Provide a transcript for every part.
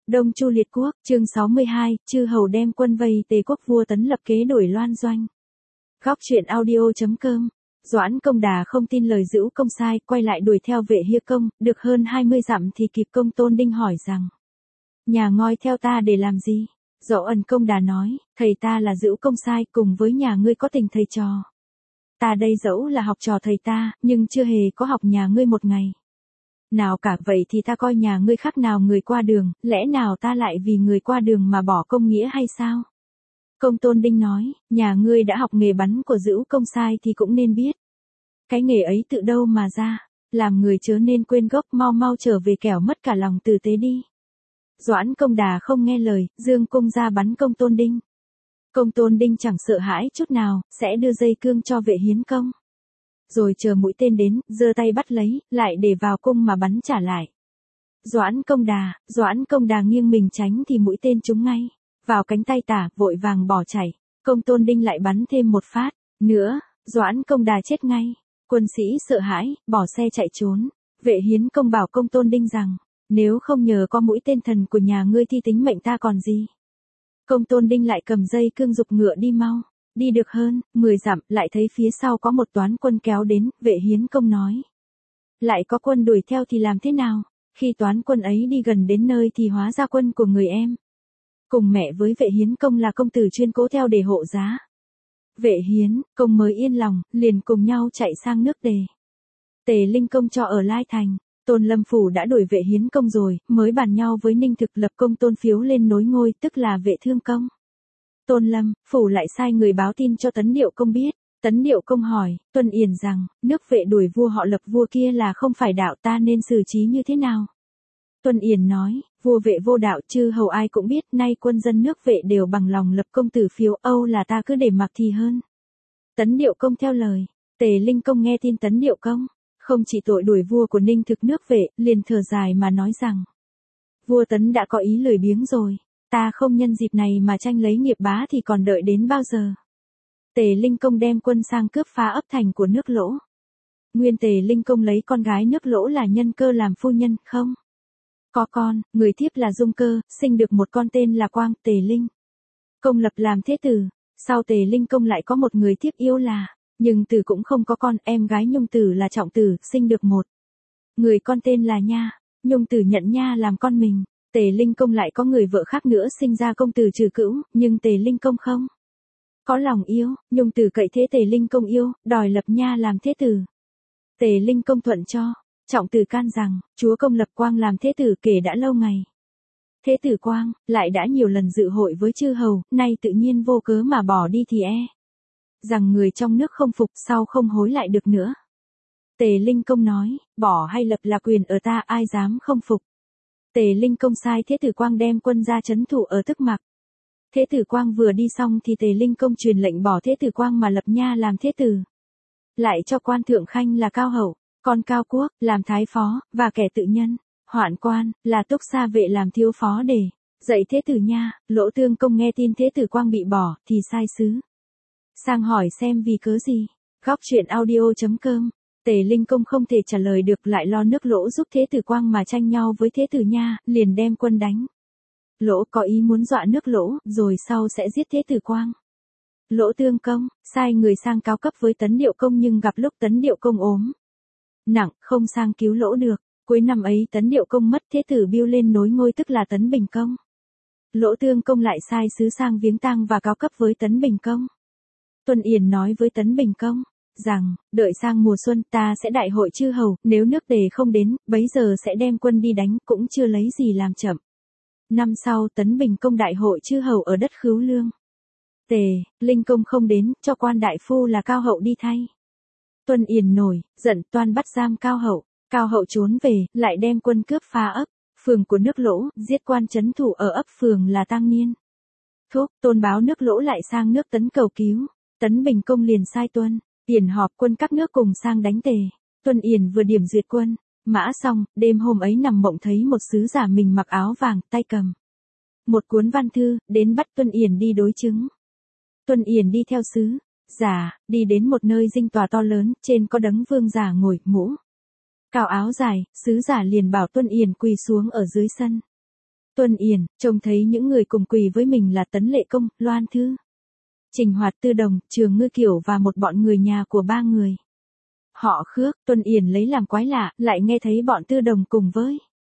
Đông Chu liệt quốc, chương 62, chư hầu đem quân vây Tề quốc, vua Tấn lập kế đuổi Loan Doanh. Góc truyện audio.com. Doãn Công Đà không tin lời Dữu Công sai, quay lại đuổi theo Vệ Hiê Công, được hơn 20 dặm thì kịp Công Tôn Đinh hỏi rằng: nhà ngoi theo ta để làm gì? Dỗ Ẩn Công Đà nói: thầy ta là Dữu Công sai, cùng với nhà ngươi có tình thầy trò. Ta đây dẫu là học trò thầy ta, nhưng chưa hề có học nhà ngươi một ngày nào cả, vậy thì ta coi nhà ngươi khác nào người qua đường, lẽ nào ta lại vì người qua đường mà bỏ công nghĩa hay sao? Công Tôn Đinh nói: nhà ngươi đã học nghề bắn của Dữu Công sai thì cũng nên biết. Cái nghề ấy tự đâu mà ra, làm người chớ nên quên gốc, mau mau trở về kẻo mất cả lòng tử tế đi. Doãn Công Đà không nghe lời, dương cung ra bắn Công Tôn Đinh. Công Tôn Đinh chẳng sợ hãi chút nào, sẽ đưa dây cương cho Vệ Hiến Công. Rồi chờ mũi tên đến, giơ tay bắt lấy, lại để vào cung mà bắn trả lại. Doãn Công Đà nghiêng mình tránh thì mũi tên trúng ngay vào cánh tay tả, vội vàng bỏ chạy. Công Tôn Đinh lại bắn thêm một phát nữa, Doãn Công Đà chết ngay. Quân sĩ sợ hãi, bỏ xe chạy trốn. Vệ Hiến Công bảo Công Tôn Đinh rằng: nếu không nhờ có mũi tên thần của nhà ngươi thì tính mệnh ta còn gì. Công Tôn Đinh lại cầm dây cương giục ngựa đi mau. Đi được hơn 10 dặm, lại thấy phía sau có một toán quân kéo đến. Vệ Hiến Công nói: lại có quân đuổi theo thì làm thế nào? Khi toán quân ấy đi gần đến nơi thì hóa ra quân của người em. Cùng mẹ với Vệ Hiến Công là công tử chuyên cố theo để hộ giá. Vệ Hiến Công mới yên lòng, liền cùng nhau chạy sang nước Tề. Tề Linh Công cho ở Lai Thành. Tôn Lâm Phủ đã đuổi Vệ Hiến Công rồi, mới bàn nhau với Ninh Thực lập Công Tôn Phiếu lên nối ngôi, tức là Vệ Thương Công. Tôn Lâm Phủ lại sai người báo tin cho Tấn Điệu Công biết. Tấn Điệu Công hỏi Tuân Yển rằng: nước Vệ đuổi vua họ Lập vua kia là không phải đạo, ta nên xử trí như thế nào? Tuân Yển nói: vua Vệ vô đạo, chư hầu ai cũng biết, nay quân dân nước Vệ đều bằng lòng lập công tử Phiếu, âu là ta cứ để mặc thì hơn. Tấn Điệu Công theo lời. Tề Linh Công nghe tin Tấn Điệu Công không chỉ tội đuổi vua của Ninh Thực nước Vệ, liền thở dài mà nói rằng: vua Tấn đã có ý lười biếng rồi, ta không nhân dịp này mà tranh lấy nghiệp bá thì còn đợi đến bao giờ? Tề Linh Công đem quân sang cướp phá ấp thành của nước Lỗ. Nguyên Tề Linh Công lấy con gái nước Lỗ là Nhân Cơ làm phu nhân, không có con, người thiếp là Dung Cơ, sinh được một con tên là Quang. Tề Linh Công lập làm thế tử. Sau Tề Linh Công lại có một người thiếp yêu là Nhưng Tử, cũng không có con, em gái Nhung Tử là Trọng Tử, sinh được một người con tên là Nha. Nhung Tử nhận Nha làm con mình. Tề Linh Công lại có người vợ khác nữa, sinh ra công tử Trừ Cữu, nhưng Tề Linh Công không có lòng yêu. Nhung Tử cậy thế Tề Linh Công yêu, đòi lập Nha làm thế tử. Tề Linh Công thuận cho. Trọng Tử can rằng: chúa công lập Quang làm thế tử kể đã lâu ngày. Thế tử Quang lại đã nhiều lần dự hội với chư hầu, nay tự nhiên vô cớ mà bỏ đi thì rằng người trong nước không phục, sau không hối lại được nữa. Tề Linh Công nói: bỏ hay lập là quyền ở ta, ai dám không phục. Tề Linh Công sai Thế tử Quang đem quân ra trấn thủ ở Tức Mặc. Thế tử Quang vừa đi xong thì Tề Linh Công truyền lệnh bỏ Thế tử Quang mà lập Nha làm thế tử. Lại cho quan thượng khanh là Cao Hậu, con Cao Quốc, làm thái phó, và kẻ tự nhân, Hoạn Quan, là Túc Sa Vệ làm thiếu phó để dạy thế tử Nha. Lỗ Tương Công nghe tin Thế tử Quang bị bỏ, thì sai sứ sang hỏi xem vì cớ gì. Góc truyện audio.com. Tề Linh Công không thể trả lời được, lại lo nước Lỗ giúp Thế tử Quang mà tranh nhau với Thế tử Nha, liền đem quân đánh Lỗ, có ý muốn dọa nước Lỗ, rồi sau sẽ giết Thế tử Quang. Lỗ Tương Công sai người sang cáo cấp với Tấn Điệu Công, nhưng gặp lúc Tấn Điệu Công ốm nặng, không sang cứu Lỗ được. Cuối năm ấy Tấn Điệu Công mất, thế tử Biêu lên nối ngôi, tức là Tấn Bình Công. Lỗ Tương Công lại sai sứ sang viếng tang và cáo cấp với Tấn Bình Công. Tuân Yển nói với Tấn Bình Công rằng: đợi sang mùa xuân ta sẽ đại hội chư hầu, nếu nước Tề không đến, bấy giờ sẽ đem quân đi đánh, cũng chưa lấy gì làm chậm. Năm sau Tấn Bình Công đại hội chư hầu ở đất Khứu Lương. Tề Linh Công không đến, cho quan đại phu là Cao Hậu đi thay. Tuân Yển nổi giận, toan bắt giam Cao Hậu. Cao Hậu trốn về, lại đem quân cướp phá ấp Phường của nước Lỗ, giết quan trấn thủ ở ấp Phường là Tăng Niên. Thúc Tôn báo nước Lỗ lại sang nước Tấn cầu cứu. Tấn Bình Công liền sai Tuân Yển họp quân các nước cùng sang đánh Tề. Tuân Yển vừa điểm duyệt quân mã xong, đêm hôm ấy nằm mộng thấy một sứ giả mình mặc áo vàng, tay cầm một cuốn văn thư, đến bắt Tuân Yển đi đối chứng. Tuân Yển đi theo sứ giả, đi đến một nơi dinh tòa to lớn, trên có đấng vương giả ngồi, mũ cao áo dài. Sứ giả liền bảo Tuân Yển quỳ xuống ở dưới sân. Tuân Yển, trông thấy những người cùng quỳ với mình là Tấn Lệ Công, Loan Thư, Trình Hoạt, Tư Đồng, Trường Ngư Kiểu và một bọn người nhà của ba người. Họ Khước, Tuân Yển lấy làm quái lạ, lại nghe thấy bọn Tư Đồng cùng với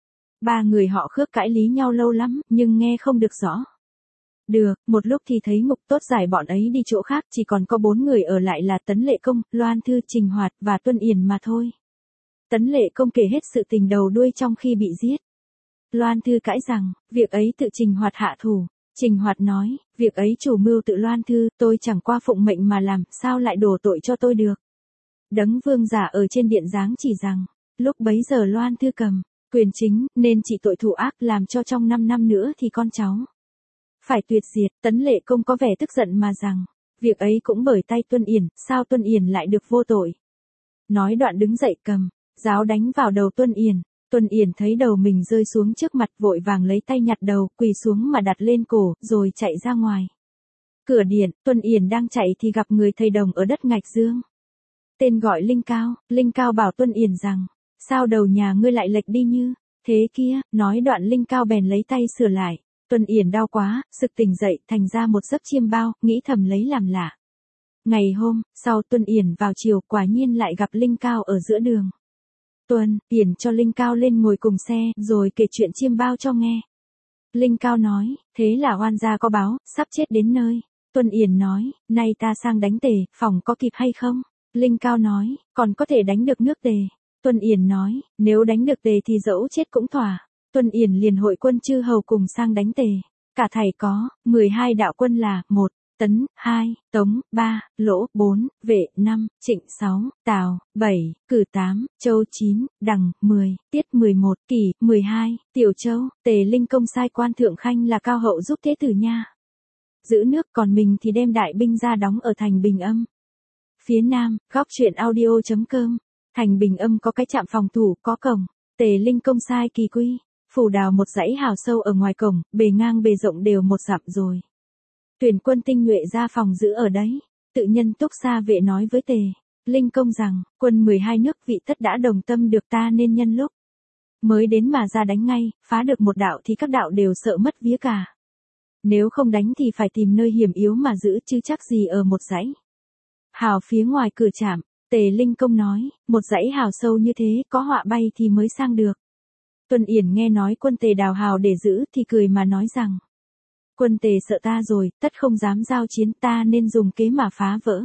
ba người họ Khước cãi lý nhau lâu lắm, nhưng nghe không được rõ. Được, một lúc thì thấy Ngục Tốt giải bọn ấy đi chỗ khác, chỉ còn có 4 người ở lại là Tấn Lệ Công, Loan Thư, Trình Hoạt và Tuân Yển mà thôi. Tấn Lệ Công kể hết sự tình đầu đuôi trong khi bị giết. Loan Thư cãi rằng, việc ấy tự Trình Hoạt hạ thủ. Trình Hoạt nói, việc ấy chủ mưu tự Loan Thư, tôi chẳng qua phụng mệnh mà làm, sao lại đổ tội cho tôi được. Đấng vương giả ở trên điện giáng chỉ rằng, lúc bấy giờ Loan Thư cầm quyền chính, nên trị tội thủ ác, làm cho trong 5 năm nữa thì con cháu phải tuyệt diệt. Tấn Lệ Công có vẻ tức giận mà rằng, việc ấy cũng bởi tay Tuân Yển, sao Tuân Yển lại được vô tội. Nói đoạn đứng dậy cầm giáo đánh vào đầu Tuân Yển. Tuân Yển thấy đầu mình rơi xuống trước mặt, vội vàng lấy tay nhặt đầu, quỳ xuống mà đặt lên cổ, rồi chạy ra ngoài. Cửa điện, Tuân Yển đang chạy thì gặp người thầy đồng ở đất Ngạch Dương. Tên gọi Linh Cao bảo Tuân Yển rằng, sao đầu nhà ngươi lại lệch đi như thế kia, nói đoạn Linh Cao bèn lấy tay sửa lại. Tuân Yển đau quá, sực tỉnh dậy, thành ra một giấc chiêm bao, nghĩ thầm lấy làm lạ. Ngày hôm sau Tuân Yển vào chiều, quả nhiên lại gặp Linh Cao ở giữa đường. Tuân Yển cho Linh Cao lên ngồi cùng xe, rồi kể chuyện chiêm bao cho nghe. Linh Cao nói, thế là oan gia có báo, sắp chết đến nơi. Tuân Yển nói, nay ta sang đánh Tề, phòng có kịp hay không? Linh Cao nói, còn có thể đánh được nước Tề. Tuân Yển nói, nếu đánh được Tề thì dẫu chết cũng thỏa. Tuân Yển liền hội quân chư hầu cùng sang đánh Tề. Cả thảy có 12 đạo quân là 1. Tấn, 2, Tống, 3, Lỗ, 4, Vệ, 5, Trịnh, 6, Tào, 7, Cử, 8, Châu, 9, Đằng, 10, Tiết, 11, Kỷ, 12, Tiểu Châu. Tề Linh Công sai quan Thượng Khanh là Cao Hậu giúp Thế Tử Nha giữ nước, còn mình thì đem đại binh ra đóng ở thành Bình Âm. Phía Nam, góc truyện audio.com. Thành Bình Âm có cái trạm phòng thủ, có cổng. Tề Linh Công sai Kỳ Quy phủ đào một dãy hào sâu ở ngoài cổng, bề ngang bề rộng đều 1 dặm rồi. Tuyển quân tinh nhuệ ra phòng giữ ở đấy. Tự nhân Túc Sa Vệ nói với Tề Linh Công rằng, quân 12 nước vị tất đã đồng tâm được, ta nên nhân lúc mới đến mà ra đánh ngay, phá được một đạo thì các đạo đều sợ mất vía cả. Nếu không đánh thì phải tìm nơi hiểm yếu mà giữ, chứ chắc gì ở một dãy hào phía ngoài cửa trạm. Tề Linh Công nói, một dãy hào sâu như thế, có họa bay thì mới sang được. Tuân Yển nghe nói quân Tề đào hào để giữ thì cười mà nói rằng, quân Tề sợ ta rồi, tất không dám giao chiến, ta nên dùng kế mà phá vỡ.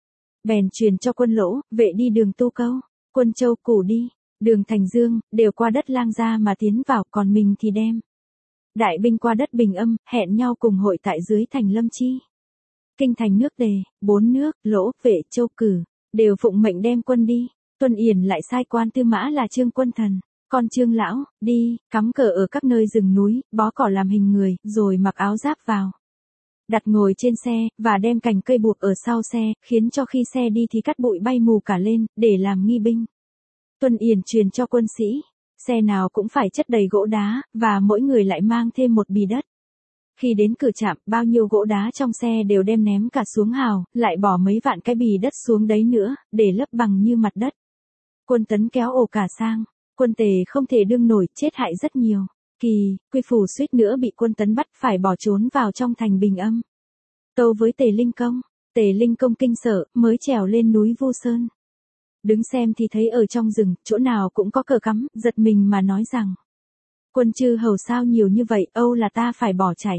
Bèn truyền cho quân Lỗ, Vệ đi đường Tu Câu, quân Châu Củ đi đường Thành Dương, đều qua đất Lang Gia mà tiến vào, còn mình thì đem đại binh qua đất Bình Âm, hẹn nhau cùng hội tại dưới thành Lâm Chi. Kinh thành nước Tề, 4 nước, Lỗ, Vệ, Châu, Cử đều phụng mệnh đem quân đi. Tuân Yển lại sai quan tư mã là Trương Quân Thần, con Trương Lão, đi cắm cờ ở các nơi rừng núi, bó cỏ làm hình người, rồi mặc áo giáp vào, đặt ngồi trên xe, và đem cành cây buộc ở sau xe, khiến cho khi xe đi thì cát bụi bay mù cả lên, để làm nghi binh. Tuân Yển truyền cho quân sĩ, xe nào cũng phải chất đầy gỗ đá, và mỗi người lại mang thêm một bì đất. Khi đến cửa trạm, bao nhiêu gỗ đá trong xe đều đem ném cả xuống hào, lại bỏ mấy vạn cái bì đất xuống đấy nữa, để lấp bằng như mặt đất. Quân Tấn kéo ồ cả sang, quân Tề không thể đương nổi, chết hại rất nhiều. Quy phủ suýt nữa bị quân Tấn bắt, phải bỏ trốn vào trong thành Bình Âm. Tâu với Tề Linh Công kinh sợ, mới trèo lên núi Vu Sơn. Đứng xem thì thấy ở trong rừng, chỗ nào cũng có cờ cắm, giật mình mà nói rằng, quân chư hầu sao nhiều như vậy, âu là ta phải bỏ chạy.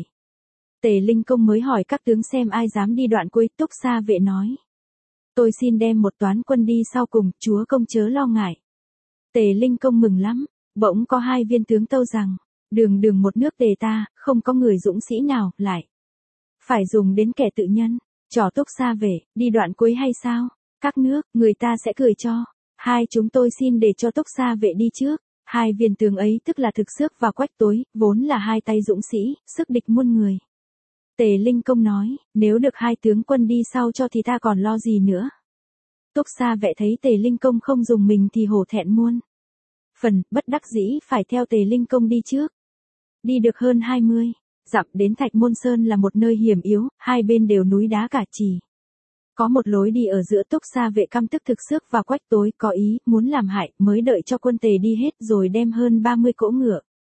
Tề Linh Công mới hỏi các tướng xem ai dám đi đoạn cuối. Túc Sa Vệ nói, tôi xin đem một toán quân đi sau cùng, chúa công chớ lo ngại. Tề Linh Công mừng lắm, bỗng có 2 viên tướng tâu rằng, đường một nước Tề ta, không có người dũng sĩ nào, lại phải dùng đến kẻ tự nhân. Trò Túc Sa Vệ, đi đoạn cuối hay sao? Các nước, người ta sẽ cười cho. Chúng tôi xin để cho Túc Sa Vệ đi trước. 2 viên tướng ấy tức là Thực Xước và Quách Tối, vốn là 2 tay dũng sĩ, sức địch muôn người. Tề Linh Công nói, nếu được 2 tướng quân đi sau cho thì ta còn lo gì nữa. Túc Sa Vệ thấy Tề Linh Công không dùng mình thì hổ thẹn muôn phần, bất đắc dĩ phải theo Tề Linh Công đi trước. Đi được hơn 20 dặm đến Thạch Môn Sơn là một nơi hiểm yếu, 2 bên đều núi đá cả chỉ. Có một lối đi ở giữa. Túc Sa Vệ căm tức Thực Xước và Quách Tối, có ý muốn làm hại, mới đợi cho quân Tề đi hết rồi đem hơn 30 cỗ ngựa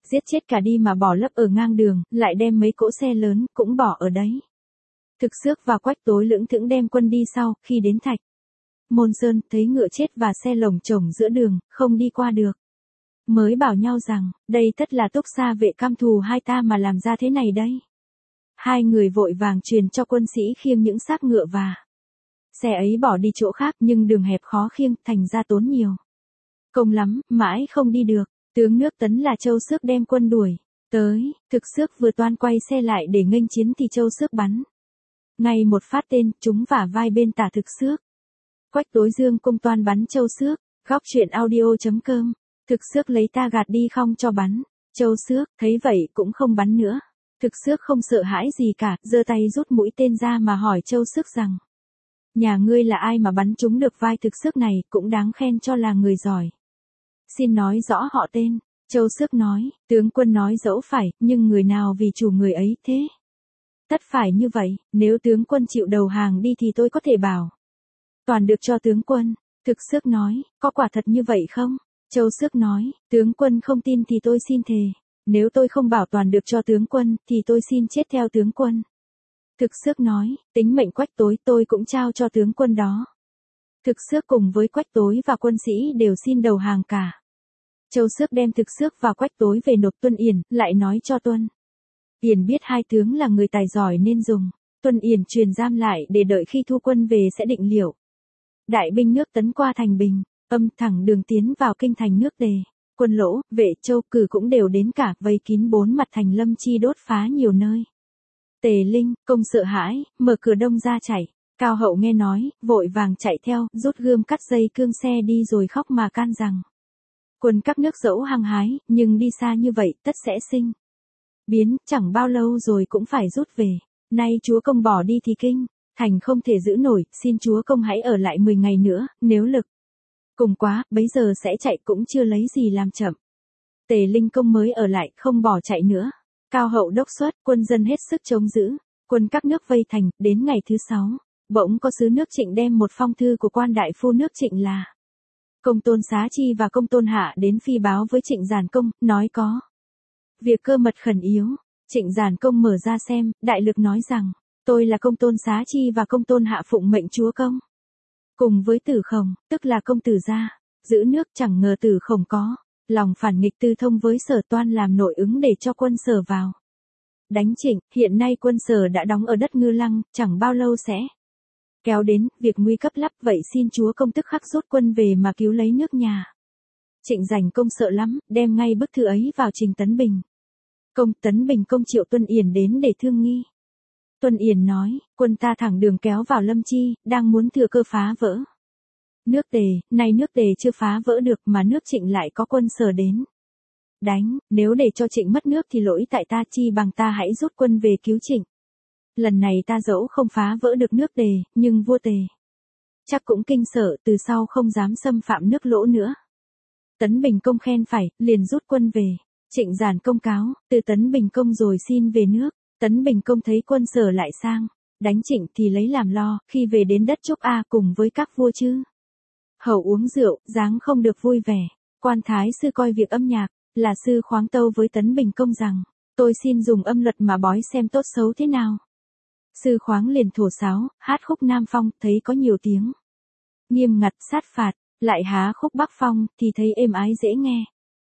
giết chết cả đi mà bỏ lấp ở ngang đường, lại đem mấy cỗ xe lớn cũng bỏ ở đấy. Thực Xước và Quách Tối lững thững đem quân đi sau, khi đến Thạch Môn Sơn, thấy ngựa chết và xe lồng chồng giữa đường, không đi qua được. Mới bảo nhau rằng, đây tất là Túc Sa vệ cam thù hai ta mà làm ra thế này đây. Hai người vội vàng truyền cho quân sĩ khiêng những xác ngựa và xe ấy bỏ đi chỗ khác, nhưng đường hẹp khó khiêng, thành ra tốn nhiều công lắm, mãi không đi được. Tướng nước Tấn là Châu Xước đem quân đuổi tới, Thực Xước vừa toan quay xe lại để nghênh chiến thì Châu Xước bắn ngay một phát tên, trúng vả vai bên tả Thực Xước. Quách Tối dương cung toan bắn Châu Xước. Góc truyện audio.com. Thực Xước lấy ta gạt đi không cho bắn. Châu Xước thấy vậy cũng không bắn nữa. Thực Xước không sợ hãi gì cả, giơ tay rút mũi tên ra mà hỏi Châu Xước rằng: nhà ngươi là ai mà bắn trúng được vai Thực Xước này, cũng đáng khen cho là người giỏi. Xin nói rõ họ tên. Châu Xước nói, tướng quân nói dẫu phải, nhưng người nào vì chủ người ấy thế? Tất phải như vậy, nếu tướng quân chịu đầu hàng đi thì tôi có thể bảo toàn được cho tướng quân. Thực Xước nói, có quả thật như vậy không? Châu Xước nói, tướng quân không tin thì tôi xin thề. Nếu tôi không bảo toàn được cho tướng quân, thì tôi xin chết theo tướng quân. Thực Xước nói, tính mệnh Quách Tối tôi cũng trao cho tướng quân đó. Thực Xước cùng với Quách Tối và quân sĩ đều xin đầu hàng cả. Châu Xước đem Thực Xước và Quách Tối về nộp Tuân Yển, lại nói cho Tuân Yển biết hai tướng là người tài giỏi nên dùng Tuân Yển truyền giam lại để đợi khi thu quân về sẽ định liệu. Đại binh nước Tấn qua thành Bình, Âm thẳng đường tiến vào kinh thành nước Tề. Quân Lỗ, Vệ Châu, Cử cũng đều đến cả, vây kín bốn mặt thành Lâm Chi, đốt phá nhiều nơi. Tề Linh, Công sợ hãi, mở cửa đông ra chạy. Cao Hậu nghe nói, vội vàng chạy theo, rút gươm cắt dây cương xe đi rồi khóc mà can rằng: quân các nước dẫu hăng hái, nhưng đi xa như vậy tất sẽ sinh biến, chẳng bao lâu rồi cũng phải rút về. Nay chúa công bỏ đi thì kinh thành không thể giữ nổi, xin chúa công hãy ở lại 10 ngày nữa, nếu lực cùng quá, bấy giờ sẽ chạy cũng chưa lấy gì làm chậm. Tề Linh Công mới ở lại, không bỏ chạy nữa. Cao Hậu đốc xuất, quân dân hết sức chống giữ. Quân các nước vây thành, đến ngày thứ 6, bỗng có sứ nước Trịnh đem một phong thư của quan đại phu nước Trịnh là Công Tôn Xá Chi và Công Tôn Hạ đến phi báo với Trịnh Giản Công, nói có việc cơ mật khẩn yếu. Trịnh Giản Công mở ra xem, đại lực nói rằng: tôi là Công Tôn Xá Chi và Công Tôn Hạ phụng mệnh chúa công, cùng với Tử Khổng, tức là công tử gia, giữ nước. Chẳng ngờ Tử Khổng có lòng phản nghịch, tư thông với Sở toan làm nội ứng để cho quân Sở vào đánh Trịnh. Hiện nay quân Sở đã đóng ở đất Ngư Lăng, chẳng bao lâu sẽ kéo đến, việc nguy cấp lắm, vậy xin chúa công tức khắc rút quân về mà cứu lấy nước nhà. Trịnh Giành Công sợ lắm, đem ngay bức thư ấy vào trình Tấn Bình Công. Tấn Bình Công triệu Tuân Yển đến để thương nghi. Tuân Yển nói, quân ta thẳng đường kéo vào Lâm Chi, đang muốn thừa cơ phá vỡ nước Tề. Nay nước Tề chưa phá vỡ được mà nước Trịnh lại có quân Sở đến đánh, nếu để cho Trịnh mất nước thì lỗi tại ta, chi bằng ta hãy rút quân về cứu Trịnh. Lần này ta dẫu không phá vỡ được nước Tề, nhưng vua Tề chắc cũng kinh sợ, từ sau không dám xâm phạm nước Lỗ nữa. Tấn Bình Công khen phải, liền rút quân về. Trịnh Giản Công cáo từ Tấn Bình Công rồi xin về nước. Tấn Bình Công thấy quân Sở lại sang đánh Trịnh thì lấy làm lo, khi về đến đất Trúc A cùng với các vua chư hầu uống rượu, dáng không được vui vẻ. Quan thái sư coi việc âm nhạc là sư khoáng tâu với Tấn Bình Công rằng: tôi xin dùng âm luật mà bói xem tốt xấu thế nào. Sư khoáng liền thổi sáo, hát khúc Nam Phong, thấy có nhiều tiếng nghiêm ngặt sát phạt, lại há khúc Bắc Phong thì thấy êm ái dễ nghe.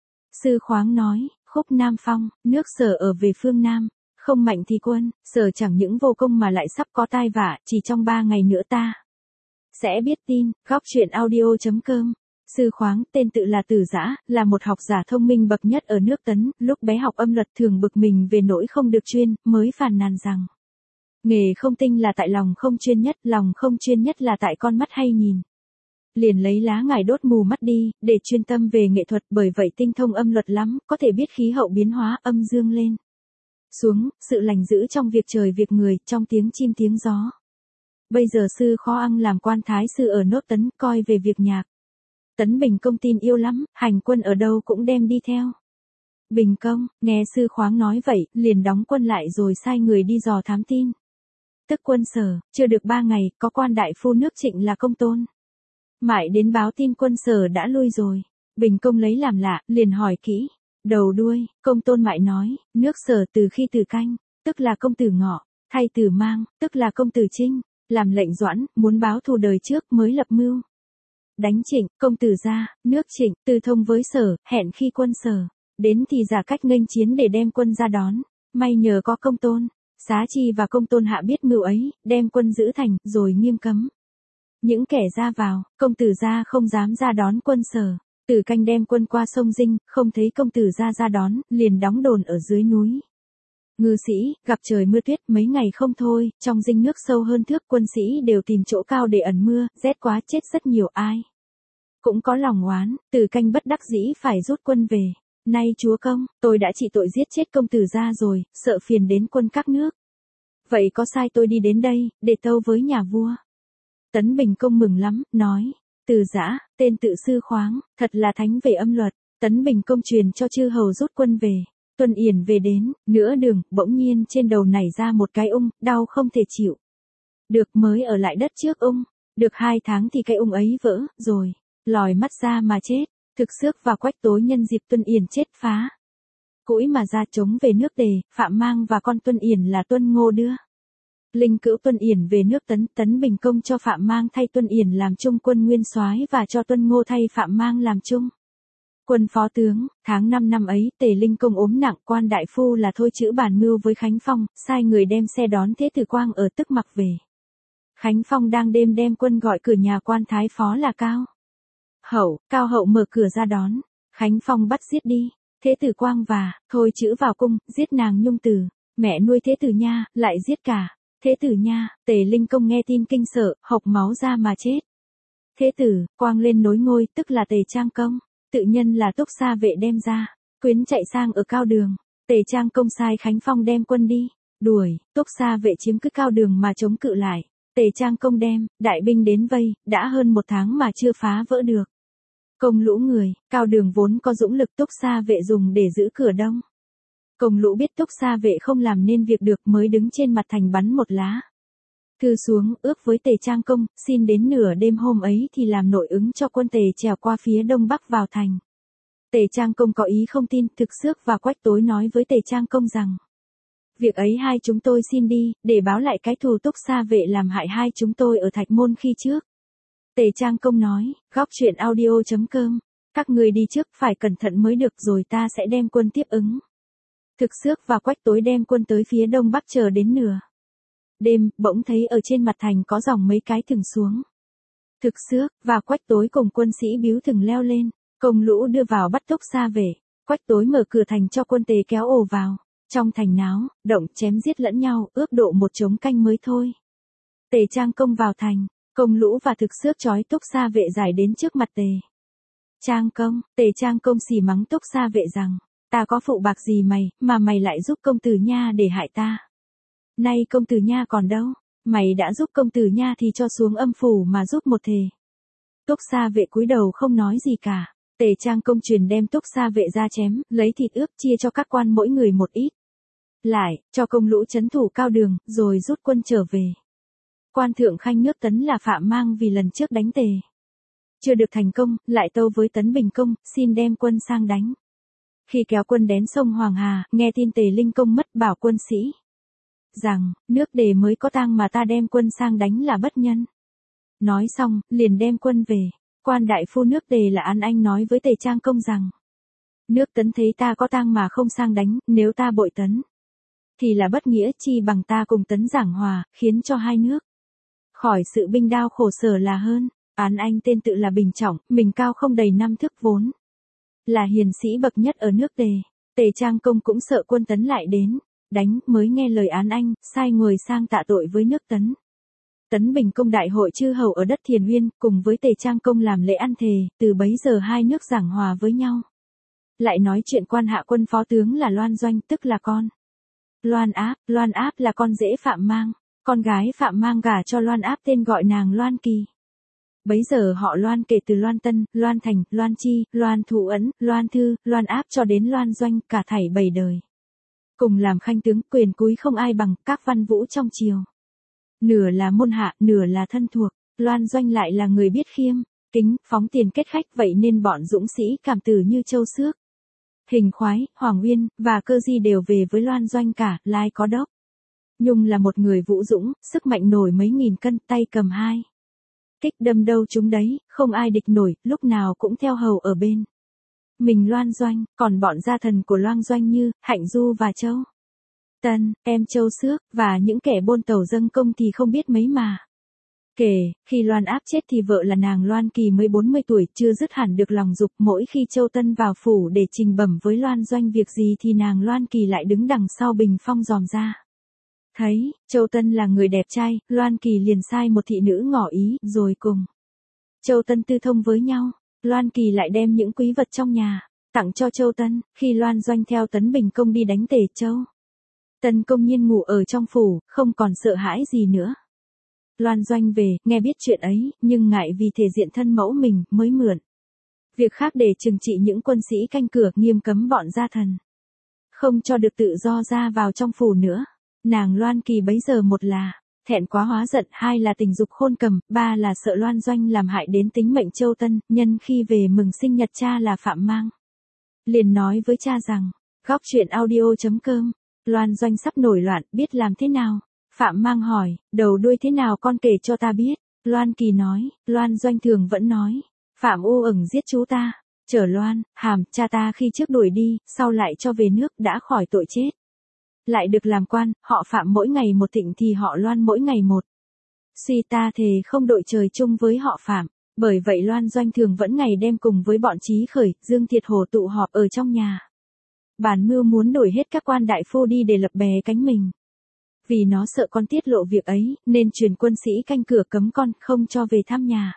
Sư khoáng nói, khúc Nam Phong, nước Sở ở về phương Nam, không mạnh thì quân Sở chẳng những vô công mà lại sắp có tai vạ, chỉ trong 3 ngày nữa ta sẽ biết tin. Góc truyện audio.com. Sư khoáng, tên tự là Tử Dã, là một học giả thông minh bậc nhất ở nước Tấn, lúc bé học âm luật thường bực mình về nỗi không được chuyên, mới phàn nàn rằng: nghề không tinh là tại lòng không chuyên nhất, lòng không chuyên nhất là tại con mắt hay nhìn. Liền lấy lá ngải đốt mù mắt đi, để chuyên tâm về nghệ thuật, bởi vậy tinh thông âm luật lắm, có thể biết khí hậu biến hóa, âm dương lên xuống, sự lành giữ trong việc trời việc người, trong tiếng chim tiếng gió. Bây giờ sư Khó Ăn làm quan thái sư ở nốt Tấn, coi về việc nhạc. Tấn Bình Công tin yêu lắm, hành quân ở đâu cũng đem đi theo. Bình Công, nghe sư khoáng nói vậy, liền đóng quân lại rồi sai người đi dò thám tin. Tức quân Sở, chưa được 3 ngày, có quan đại phu nước Trịnh là Công Tôn Mại đến báo tin quân Sở đã lui rồi. Bình Công lấy làm lạ, liền hỏi kỹ. Đầu đuôi, Công Tôn Mại nói, nước Sở từ khi Từ Canh, tức là công tử Ngọ, thay Từ Mang, tức là công tử Trinh, làm lệnh Doãn, muốn báo thù đời trước mới lập mưu. Đánh Trịnh, công tử ra, nước Trịnh, từ thông với Sở, hẹn khi quân Sở đến thì giả cách nghênh chiến để đem quân ra đón. May nhờ có Công Tôn, Xá Chi và Công Tôn Hạ biết mưu ấy, đem quân giữ thành, rồi nghiêm cấm những kẻ ra vào. Công tử gia không dám ra đón quân Sở. Từ Canh đem quân qua sông Dinh, không thấy công tử gia ra đón, liền đóng đồn ở dưới núi. Ngư sĩ, gặp trời mưa tuyết mấy ngày không thôi, trong Dinh nước sâu hơn thước, quân sĩ đều tìm chỗ cao để ẩn mưa, rét quá chết rất nhiều ai. Cũng có lòng oán, Từ Canh bất đắc dĩ phải rút quân về. Nay chúa công, tôi đã trị tội giết chết công tử gia rồi, sợ phiền đến quân các nước. Vậy có sai tôi đi đến đây, để tâu với nhà vua. Tấn Bình Công mừng lắm, nói, Từ Giã, tên tự sư khoáng, thật là thánh về âm luật. Tấn Bình Công truyền cho chư hầu rút quân về. Tuân Yển về đến, nửa đường, bỗng nhiên trên đầu nảy ra một cái ung, đau không thể chịu. Được mới ở lại đất trước ung, được 2 tháng thì cái ung ấy vỡ, rồi, lòi mắt ra mà chết. Thực Xước và Quách Tối nhân dịp Tuân Yển chết phá cũi mà ra chống về nước Tề, Phạm Mang và con Tuân Yển là Tuân Ngô đưa linh cữu Tuân Yển về nước Tấn. Tấn Bình Công cho Phạm Mang thay Tuân Yển làm trung quân nguyên soái và cho Tuân Ngô thay Phạm Mang làm trung quân phó tướng. Tháng 5 năm ấy, Tề Linh Công ốm nặng, quan đại phu là Thôi Chữ bàn mưu với Khánh Phong, sai người đem xe đón Thế Tử Quang ở Tức Mặc về. Khánh Phong đang đêm đem quân gọi cửa nhà quan thái phó là Cao Hậu mở cửa ra đón. Khánh Phong bắt giết đi Thế Tử Quang và Thôi Chữ vào cung, giết nàng Nhung Tử, mẹ nuôi Thế Tử Nha, lại giết cả Thế Tử Nha. Tề Linh Công nghe tin kinh sợ, hộc máu ra mà chết. Thế Tử Quang lên nối ngôi, tức là Tề Trang Công, tự nhân là Túc Sa vệ đem ra, quyến chạy sang ở Cao Đường. Tề Trang Công sai Khánh Phong đem quân đi đuổi. Túc Sa vệ chiếm cứ Cao Đường mà chống cự lại. Tề Trang Công đem đại binh đến vây, đã hơn 1 tháng mà chưa phá vỡ được. Công Lũ người, Cao Đường vốn có dũng lực, Túc Sa vệ dùng để giữ cửa đông. Công Lũ biết Túc Sa vệ không làm nên việc được, mới đứng trên mặt thành bắn một lá thư xuống, ước với Tề Trang Công, xin đến nửa đêm hôm ấy thì làm nội ứng cho quân Tề trèo qua phía đông bắc vào thành. Tề Trang Công có ý không tin. Thực Xước và Quách Tối nói với Tề Trang Công rằng, việc ấy hai chúng tôi xin đi, để báo lại cái thù Túc Sa vệ làm hại hai chúng tôi ở Thạch Môn khi trước. Tề Trang Công nói, góc truyện audio.com, các người đi trước phải cẩn thận mới được, rồi ta sẽ đem quân tiếp ứng. Thực Xước và Quách Tối đem quân tới phía đông bắc, chờ đến nửa đêm, bỗng thấy ở trên mặt thành có dòng mấy cái thừng xuống. Thực Xước và Quách Tối cùng quân sĩ biếu thừng leo lên. Công Lũ đưa vào bắt Túc Sa vệ. Quách Tối mở cửa thành cho quân Tề kéo ồ vào. Trong thành náo động, chém giết lẫn nhau, ước độ 1 trống canh mới thôi. Tề Trang Công vào thành. Công Lũ và Thực Xước trói Túc Sa vệ giải đến trước mặt Tề Trang Công. Tề Trang Công xỉ mắng Túc Sa vệ rằng, ta có phụ bạc gì mày, mà mày lại giúp công tử Nha để hại ta. Nay công tử Nha còn đâu, mày đã giúp công tử Nha thì cho xuống âm phủ mà giúp một thề. Túc Sa vệ cúi đầu không nói gì cả. Tề Trang Công truyền đem Túc Sa vệ ra chém, lấy thịt ướp chia cho các quan mỗi người một ít. Lại, cho Công Lũ trấn thủ Cao Đường, rồi rút quân trở về. Quan thượng khanh nước Tấn là Phạm Mang vì lần trước đánh Tề chưa được thành công, lại tâu với Tấn Bình Công, xin đem quân sang đánh. Khi kéo quân đến sông Hoàng Hà, nghe tin Tề Linh Công mất, bảo quân sĩ rằng, nước Tề mới có tang mà ta đem quân sang đánh là bất nhân. Nói xong, liền đem quân về. Quan đại phu nước Tề là An Anh nói với Tề Trang Công rằng, nước Tấn thấy ta có tang mà không sang đánh, nếu ta bội Tấn thì là bất nghĩa, chi bằng ta cùng Tấn giảng hòa, khiến cho hai nước khỏi sự binh đao khổ sở là hơn. An Anh tên tự là Bình Trọng, mình cao không đầy 5 thước, vốn là hiền sĩ bậc nhất ở nước Tề. Tề Trang Công cũng sợ quân Tấn lại đến đánh, mới nghe lời An Anh, sai người sang tạ tội với nước Tấn. Tấn Bình Công đại hội chư hầu ở đất Thiền Uyên, cùng với Tề Trang Công làm lễ ăn thề, từ bấy giờ hai nước giảng hòa với nhau. Lại nói chuyện quan hạ quân phó tướng là Loan Doanh, tức là con Loan Áp là con rể Phạm Mang, con gái Phạm Mang gả cho Loan Áp, tên gọi nàng Loan Kỳ. Bấy giờ họ Loan kể từ Loan Tân, Loan Thành, Loan Chi, Loan Thụ Ẩn, Loan Thư, Loan Áp cho đến Loan Doanh, cả thảy 7 đời. Cùng làm khanh tướng, quyền cúi không ai bằng, các văn vũ trong triều. Nửa là môn hạ, nửa là thân thuộc. Loan Doanh lại là người biết khiêm kính, phóng tiền kết khách, vậy nên bọn dũng sĩ cảm tử như châu xước. Hình Khoái, Hoàng Uyên, và Cơ Di đều về với Loan Doanh cả, lai có đốc. Nhung là một người vũ dũng, sức mạnh nổi mấy nghìn cân, tay cầm hai kích đâm đâu chúng đấy, không ai địch nổi, lúc nào cũng theo hầu ở bên mình Loan Doanh, còn bọn gia thần của Loan Doanh như Hạnh Du và Châu Tân, em Châu Xước, và những kẻ buôn tàu dâng công thì không biết mấy mà. Kể, khi Loan Áp chết thì vợ là nàng Loan Kỳ mới 40 tuổi, chưa dứt hẳn được lòng dục, mỗi khi Châu Tân vào phủ để trình bẩm với Loan Doanh việc gì thì nàng Loan Kỳ lại đứng đằng sau bình phong dòm ra. Thấy, Châu Tân là người đẹp trai, Loan Kỳ liền sai một thị nữ ngỏ ý, rồi cùng Châu Tân tư thông với nhau. Loan Kỳ lại đem những quý vật trong nhà tặng cho Châu Tân, khi Loan Doanh theo Tấn Bình Công đi đánh Tề Châu. Tân công nhiên ngủ ở trong phủ, không còn sợ hãi gì nữa. Loan Doanh về, nghe biết chuyện ấy, nhưng ngại vì thể diện thân mẫu mình, mới mượn việc khác để trừng trị những quân sĩ canh cửa, nghiêm cấm bọn gia thần không cho được tự do ra vào trong phủ nữa. Nàng Loan Kỳ bấy giờ một là thẹn quá hóa giận, hai là tình dục khôn cầm, ba là sợ Loan Doanh làm hại đến tính mệnh Châu Tân, nhân khi về mừng sinh nhật cha là Phạm Mang. Liền nói với cha rằng, góc chuyện audio.com, Loan Doanh sắp nổi loạn, biết làm thế nào? Phạm Mang hỏi, đầu đuôi thế nào con kể cho ta biết. Loan Kỳ nói, Loan Doanh thường vẫn nói, Phạm U ẩn giết chú ta, chở Loan, Hàm, cha ta khi trước đuổi đi, sau lại cho về nước, đã khỏi tội chết. Lại được làm quan, họ Phạm mỗi ngày một thịnh thì họ Loan mỗi ngày một suy, ta thề không đội trời chung với họ Phạm. Bởi vậy Loan Doanh thường vẫn ngày đêm cùng với bọn Chí Khởi, Dương Thiệt Hồ tụ họp ở trong nhà. Bàn mưu muốn đổi hết các quan đại phu đi để lập bè cánh mình. Vì nó sợ con tiết lộ việc ấy, nên truyền quân sĩ canh cửa cấm con không cho về thăm nhà.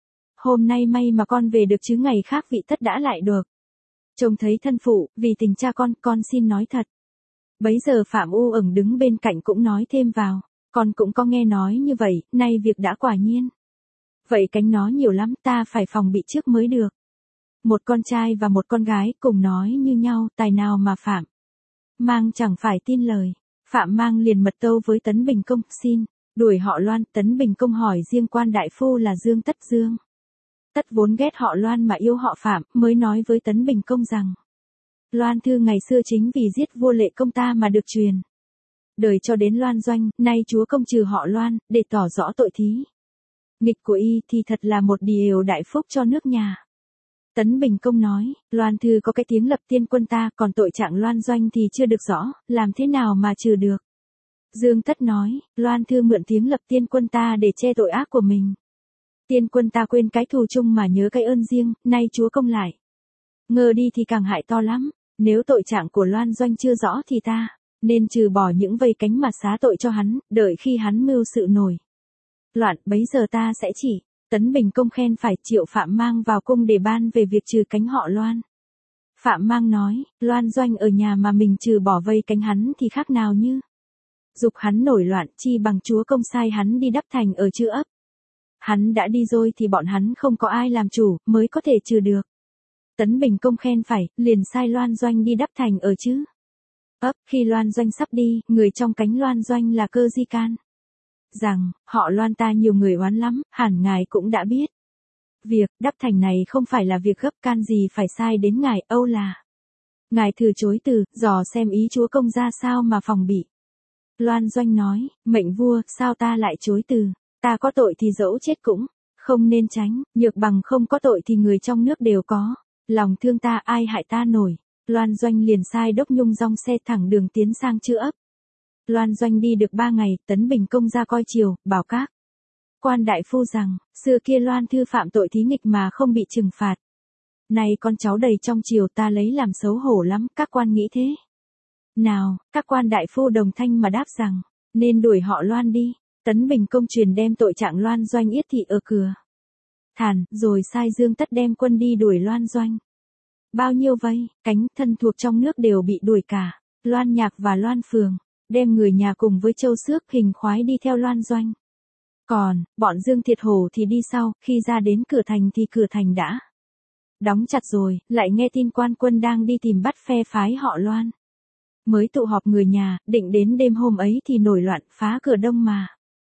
Hôm nay may mà con về được chứ ngày khác vị tất đã lại được. Trông thấy thân phụ, vì tình cha con xin nói thật. Bấy giờ Phạm U ẩn đứng bên cạnh cũng nói thêm vào, con cũng có nghe nói như vậy, nay việc đã quả nhiên. Vậy cánh nó nhiều lắm, ta phải phòng bị trước mới được. Một con trai và một con gái cùng nói như nhau, tài nào mà Phạm Mang chẳng phải tin lời. Phạm Mang liền mật tâu với Tấn Bình Công, xin đuổi họ Loan. Tấn Bình Công hỏi riêng quan đại phu là Dương Tất. Dương Tất vốn ghét họ Loan mà yêu họ Phạm, mới nói với Tấn Bình Công rằng, Loan thư ngày xưa chính vì giết vua Lệ Công ta mà được truyền đời cho đến Loan Doanh, nay chúa công trừ họ Loan, để tỏ rõ tội thí nghịch của y thì thật là một điều đại phúc cho nước nhà. Tấn Bình Công nói, Loan thư có cái tiếng lập tiên quân ta, còn tội trạng Loan Doanh thì chưa được rõ, làm thế nào mà trừ được. Dương Tất nói, Loan thư mượn tiếng lập tiên quân ta để che tội ác của mình. Tiên quân ta quên cái thù chung mà nhớ cái ơn riêng, nay chúa công lại ngờ đi thì càng hại to lắm. Nếu tội trạng của Loan Doanh chưa rõ thì ta nên trừ bỏ những vây cánh mà xá tội cho hắn, đợi khi hắn mưu sự nổi loạn, bấy giờ ta sẽ chỉ. Tấn Bình Công khen phải triệu Phạm Mang vào cung để ban về việc trừ cánh họ Loan. Phạm Mang nói, Loan Doanh ở nhà mà mình trừ bỏ vây cánh hắn thì khác nào như dục hắn nổi loạn, chi bằng chúa công sai hắn đi đắp thành ở Chư Ấp. Hắn đã đi rồi thì bọn hắn không có ai làm chủ, mới có thể trừ được. Tấn Bình Công khen phải, liền sai Loan Doanh đi đắp thành ở Chư Ấp. Khi Loan Doanh sắp đi, người trong cánh Loan Doanh là Cơ Di can rằng, họ Loan ta nhiều người oán lắm, hẳn ngài cũng đã biết. Việc đắp thành này không phải là việc gấp, can gì phải sai đến ngài, âu là ngài thử chối từ, dò xem ý chúa công ra sao mà phòng bị. Loan Doanh nói, mệnh vua, sao ta lại chối từ, ta có tội thì dẫu chết cũng không nên tránh, nhược bằng không có tội thì người trong nước đều có lòng thương ta, ai hại ta nổi. Loan Doanh liền sai Đốc Nhung dong xe thẳng đường tiến sang Chư Ấp. Loan Doanh đi được 3 ngày, Tấn Bình Công ra coi chiều, bảo các quan đại phu rằng, xưa kia Loan thư phạm tội thí nghịch mà không bị trừng phạt. Này con cháu đầy trong triều, ta lấy làm xấu hổ lắm, các quan nghĩ thế nào? Các quan đại phu đồng thanh mà đáp rằng, nên đuổi họ Loan đi. Tấn Bình Công truyền đem tội trạng Loan Doanh yết thị ở cửa thàn, rồi sai Dương Tất đem quân đi đuổi Loan Doanh. Bao nhiêu vây, cánh, thân thuộc trong nước đều bị đuổi cả. Loan Nhạc và Loan Phường đem người nhà cùng với Châu Xước, Hình Khoái đi theo Loan Doanh. Còn, bọn Dương Thiệt Hổ thì đi sau, khi ra đến cửa thành thì cửa thành đã đóng chặt rồi, lại nghe tin quan quân đang đi tìm bắt phe phái họ Loan. Mới tụ họp người nhà, định đến đêm hôm ấy thì nổi loạn, phá cửa đông mà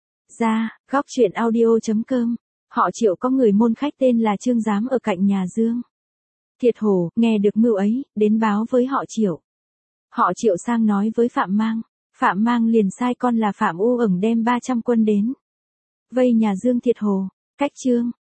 ra. Góc chuyện audio.com, họ Triệu có người môn khách tên là Trương Giám ở cạnh nhà Dương Thiệt Hồ, nghe được mưu ấy, đến báo với họ Triệu. Họ Triệu sang nói với Phạm Mang. Phạm Mang liền sai con là Phạm U ẩn đem 300 quân đến. Vây nhà Dương Thiệt Hồ. Cách chương